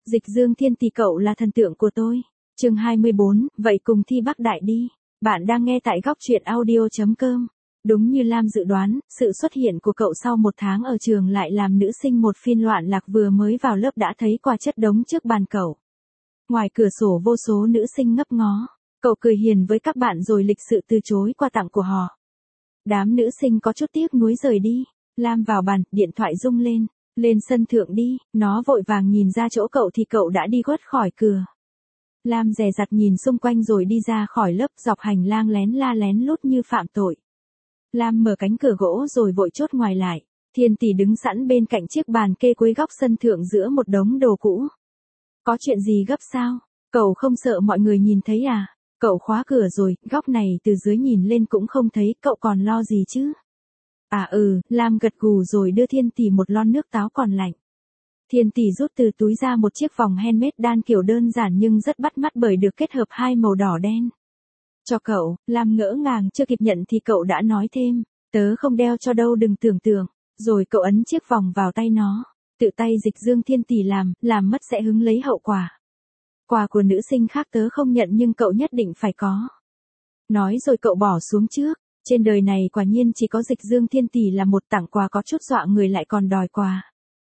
Dịch Dương Thiên Tỷ cậu là thần tượng của tôi. Chương 24, vậy cùng thi Bắc Đại đi. Bạn đang nghe tại góc truyện audio.com. Đúng như Lam dự đoán, sự xuất hiện của cậu sau một tháng ở trường lại làm nữ sinh một phiên loạn lạc vừa mới vào lớp đã thấy quà chất đống trước bàn cậu. Ngoài cửa sổ vô số nữ sinh ngấp ngó. Cậu cười hiền với các bạn rồi lịch sự từ chối quà tặng của họ. Đám nữ sinh có chút tiếc nuối rời đi. Lam vào bàn, điện thoại rung lên. Lên sân thượng đi, nó vội vàng nhìn ra chỗ cậu thì cậu đã đi khuất khỏi cửa. Lam dè dặt nhìn xung quanh rồi đi ra khỏi lớp dọc hành lang lén la lén lút như phạm tội. Lam mở cánh cửa gỗ rồi vội chốt ngoài lại. Thiên Tỷ đứng sẵn bên cạnh chiếc bàn kê cuối góc sân thượng giữa một đống đồ cũ. Có chuyện gì gấp sao? Cậu không sợ mọi người nhìn thấy à? Cậu khóa cửa rồi, góc này từ dưới nhìn lên cũng không thấy, cậu còn lo gì chứ? À Lam gật gù rồi đưa Thiên Tỷ một lon nước táo còn lạnh. Thiên Tỷ rút từ túi ra một chiếc vòng handmade đan kiểu đơn giản nhưng rất bắt mắt bởi được kết hợp hai màu đỏ đen. Cho cậu, Lam ngỡ ngàng chưa kịp nhận thì cậu đã nói thêm, tớ không đeo cho đâu đừng tưởng tượng. Rồi cậu ấn chiếc vòng vào tay nó, tự tay Dịch Dương Thiên Tỷ làm mất sẽ hứng lấy hậu quả. Quà của nữ sinh khác tớ không nhận nhưng cậu nhất định phải có. Nói rồi cậu bỏ xuống trước. Trên đời này quả nhiên chỉ có Dịch Dương Thiên Tỷ là một tặng quà có chút dọa người lại còn đòi quà.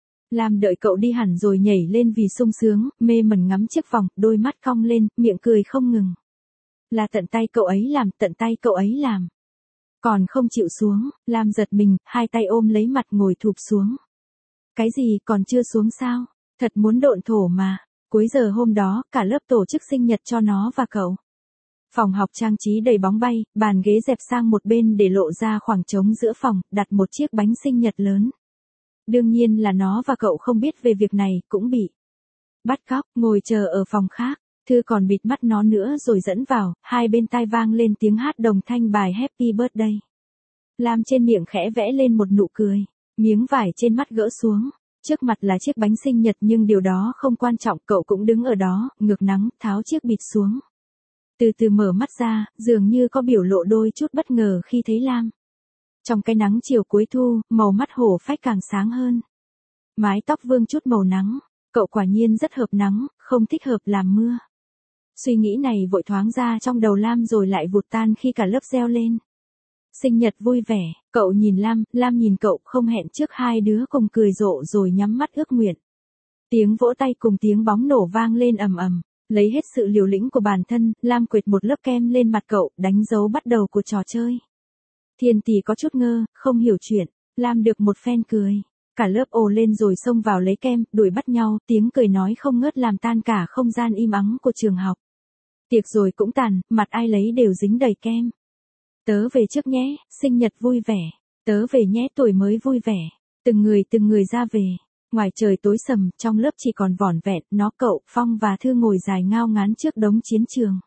Lam đợi cậu đi hẳn rồi nhảy lên vì sung sướng, mê mẩn ngắm chiếc vòng, đôi mắt cong lên, miệng cười không ngừng. Là tận tay cậu ấy làm, tận tay cậu ấy làm. Còn không chịu xuống, Lam giật mình, hai tay ôm lấy mặt ngồi thụp xuống. Cái gì còn chưa xuống sao? Thật muốn độn thổ mà. Cuối giờ hôm đó, cả lớp tổ chức sinh nhật cho nó và cậu. Phòng học trang trí đầy bóng bay, bàn ghế dẹp sang một bên để lộ ra khoảng trống giữa phòng, đặt một chiếc bánh sinh nhật lớn. Đương nhiên là nó và cậu không biết về việc này, cũng bị bắt cóc, ngồi chờ ở phòng khác. Thư còn bịt mắt nó nữa rồi dẫn vào, hai bên tai vang lên tiếng hát đồng thanh bài Happy Birthday. Lam trên miệng khẽ vẽ lên một nụ cười, miếng vải trên mắt gỡ xuống. Trước mặt là chiếc bánh sinh nhật nhưng điều đó không quan trọng, cậu cũng đứng ở đó, ngược nắng, tháo chiếc bịt xuống. Từ từ mở mắt ra, dường như có biểu lộ đôi chút bất ngờ khi thấy Lam. Trong cái nắng chiều cuối thu, màu mắt hổ phách càng sáng hơn. Mái tóc vương chút màu nắng, cậu quả nhiên rất hợp nắng, không thích hợp làm mưa. Suy nghĩ này vội thoáng ra trong đầu Lam rồi lại vụt tan khi cả lớp reo lên. Sinh nhật vui vẻ, cậu nhìn Lam, Lam nhìn cậu, không hẹn trước hai đứa cùng cười rộ rồi nhắm mắt ước nguyện. Tiếng vỗ tay cùng tiếng bóng nổ vang lên ầm ầm. Lấy hết sự liều lĩnh của bản thân, Lam quệt một lớp kem lên mặt cậu, đánh dấu bắt đầu của trò chơi. Thiên Tỷ có chút ngơ, không hiểu chuyện. Lam được một phen cười. Cả lớp ồ lên rồi xông vào lấy kem, đuổi bắt nhau, tiếng cười nói không ngớt làm tan cả không gian im ắng của trường học. Tiệc rồi cũng tàn, mặt ai lấy đều dính đầy kem. Tớ về trước nhé, sinh nhật vui vẻ. Tớ về nhé, tuổi mới vui vẻ. Từng người ra về. Ngoài trời tối sầm, trong lớp chỉ còn vỏn vẹn, nó, cậu, Phong và Thư ngồi dài ngao ngán trước đống chiến trường.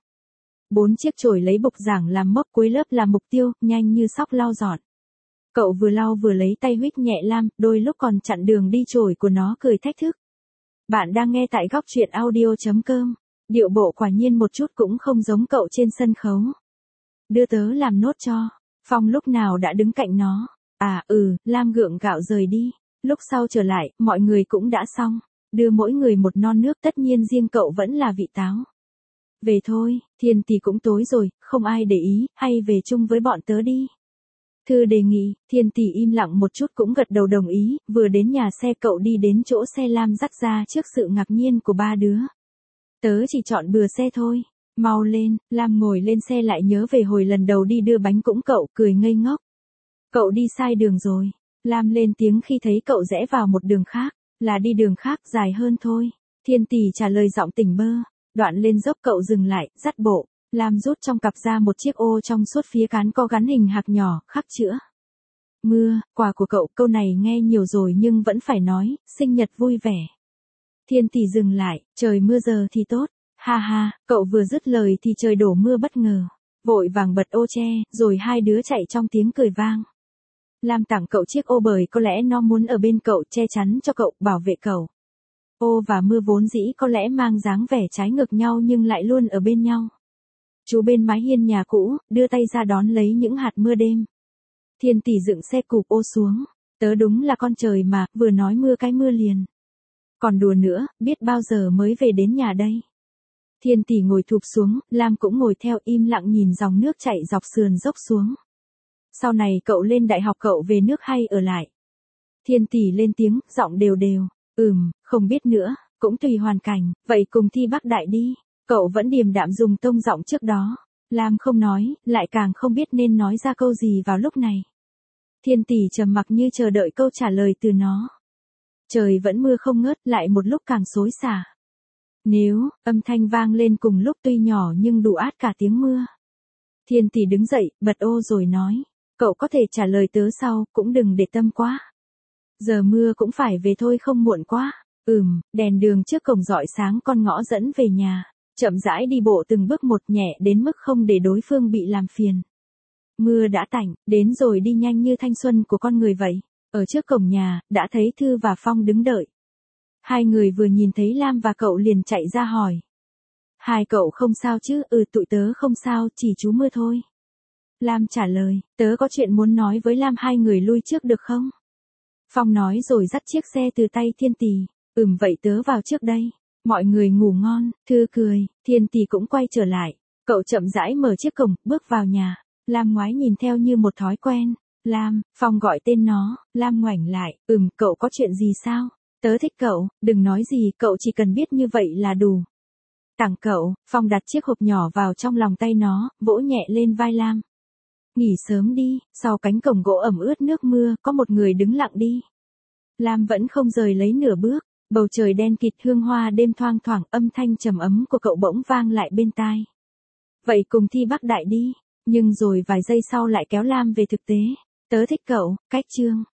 4 chiếc chổi lấy bục giảng làm mốc, cuối lớp là mục tiêu, nhanh như sóc lau dọn. Cậu vừa lau vừa lấy tay huých nhẹ Lam, đôi lúc còn chặn đường đi chổi của nó cười thách thức. Bạn đang nghe tại góc truyện audio.com. Điệu bộ quả nhiên một chút cũng không giống cậu trên sân khấu. Đưa tớ làm nốt cho. Phong lúc nào đã đứng cạnh nó. Lam gượng gạo rời đi. Lúc sau trở lại, mọi người cũng đã xong. Đưa mỗi người một non nước, tất nhiên riêng cậu vẫn là vị táo. Về thôi, Thiên Tỷ cũng tối rồi, không ai để ý, hay về chung với bọn tớ đi. Thư đề nghị, Thiên Tỷ im lặng một chút cũng gật đầu đồng ý, vừa đến nhà xe cậu đi đến chỗ xe Lam dắt ra trước sự ngạc nhiên của ba đứa. Tớ chỉ chọn bừa xe thôi, mau lên, Lam ngồi lên xe lại nhớ về hồi lần đầu đi đưa bánh cũng cậu, cười ngây ngốc. Cậu đi sai đường rồi. Lam lên tiếng khi thấy cậu rẽ vào một đường khác, là đi đường khác dài hơn thôi. Thiên Tỷ trả lời giọng tỉnh bơ. Đoạn lên dốc cậu dừng lại, dắt bộ. Lam rút trong cặp ra một chiếc ô trong suốt phía cán có gắn hình hạc nhỏ, khắc chữa mưa, quà của cậu, câu này nghe nhiều rồi nhưng vẫn phải nói, sinh nhật vui vẻ. Thiên Tỷ dừng lại, trời mưa giờ thì tốt. Ha ha, cậu vừa dứt lời thì trời đổ mưa bất ngờ. Vội vàng bật ô che, rồi hai đứa chạy trong tiếng cười vang. Lam tặng cậu chiếc ô bởi có lẽ nó muốn ở bên cậu, che chắn cho cậu, bảo vệ cậu. Ô và mưa vốn dĩ có lẽ mang dáng vẻ trái ngược nhau nhưng lại luôn ở bên nhau. Chú bên mái hiên nhà cũ, đưa tay ra đón lấy những hạt mưa đêm. Thiên Tỷ dựng xe cụp ô xuống. Tớ đúng là con trời mà, vừa nói mưa cái mưa liền. Còn đùa nữa, biết bao giờ mới về đến nhà đây. Thiên Tỷ ngồi thụp xuống, Lam cũng ngồi theo im lặng nhìn dòng nước chảy dọc sườn dốc xuống. Sau này cậu lên đại học cậu về nước hay ở lại? Thiên Tỷ lên tiếng, giọng đều đều. Không biết nữa, cũng tùy hoàn cảnh, vậy cùng thi Bắc Đại đi. Cậu vẫn điềm đạm dùng tông giọng trước đó. Lam không nói, lại càng không biết nên nói ra câu gì vào lúc này. Thiên Tỷ trầm mặc như chờ đợi câu trả lời từ nó. Trời vẫn mưa không ngớt, lại một lúc càng xối xả. Nếu, âm thanh vang lên cùng lúc tuy nhỏ nhưng đủ át cả tiếng mưa. Thiên Tỷ đứng dậy, bật ô rồi nói. Cậu có thể trả lời tớ sau, cũng đừng để tâm quá. Giờ mưa cũng phải về thôi không muộn quá. Đèn đường trước cổng rọi sáng con ngõ dẫn về nhà. Chậm rãi đi bộ từng bước một nhẹ đến mức không để đối phương bị làm phiền. Mưa đã tạnh, đến rồi đi nhanh như thanh xuân của con người vậy. Ở trước cổng nhà, đã thấy Thư và Phong đứng đợi. Hai người vừa nhìn thấy Lam và cậu liền chạy ra hỏi. Hai cậu không sao chứ? Tụi tớ không sao, chỉ trú mưa thôi. Lam trả lời, tớ có chuyện muốn nói với Lam, hai người lui trước được không? Phong nói rồi dắt chiếc xe từ tay Thiên Tỷ. Vậy tớ vào trước đây. Mọi người ngủ ngon. Thư cười, Thiên Tỷ cũng quay trở lại. Cậu chậm rãi mở chiếc cổng, bước vào nhà. Lam ngoái nhìn theo như một thói quen. Lam, Phong gọi tên nó. Lam ngoảnh lại, cậu có chuyện gì sao? Tớ thích cậu, đừng nói gì, cậu chỉ cần biết như vậy là đủ. Tặng cậu. Phong đặt chiếc hộp nhỏ vào trong lòng tay nó, vỗ nhẹ lên vai Lam. Nghỉ sớm đi. Sau cánh cổng gỗ ẩm ướt nước mưa, có một người đứng lặng đi. Lam vẫn không rời lấy nửa bước. Bầu trời đen kịt, hương hoa đêm thoang thoảng, âm thanh trầm ấm của cậu bỗng vang lại bên tai. Vậy cùng thi Bắc Đại đi. Nhưng rồi vài giây sau lại kéo Lam về thực tế. Tớ thích cậu, cách chương.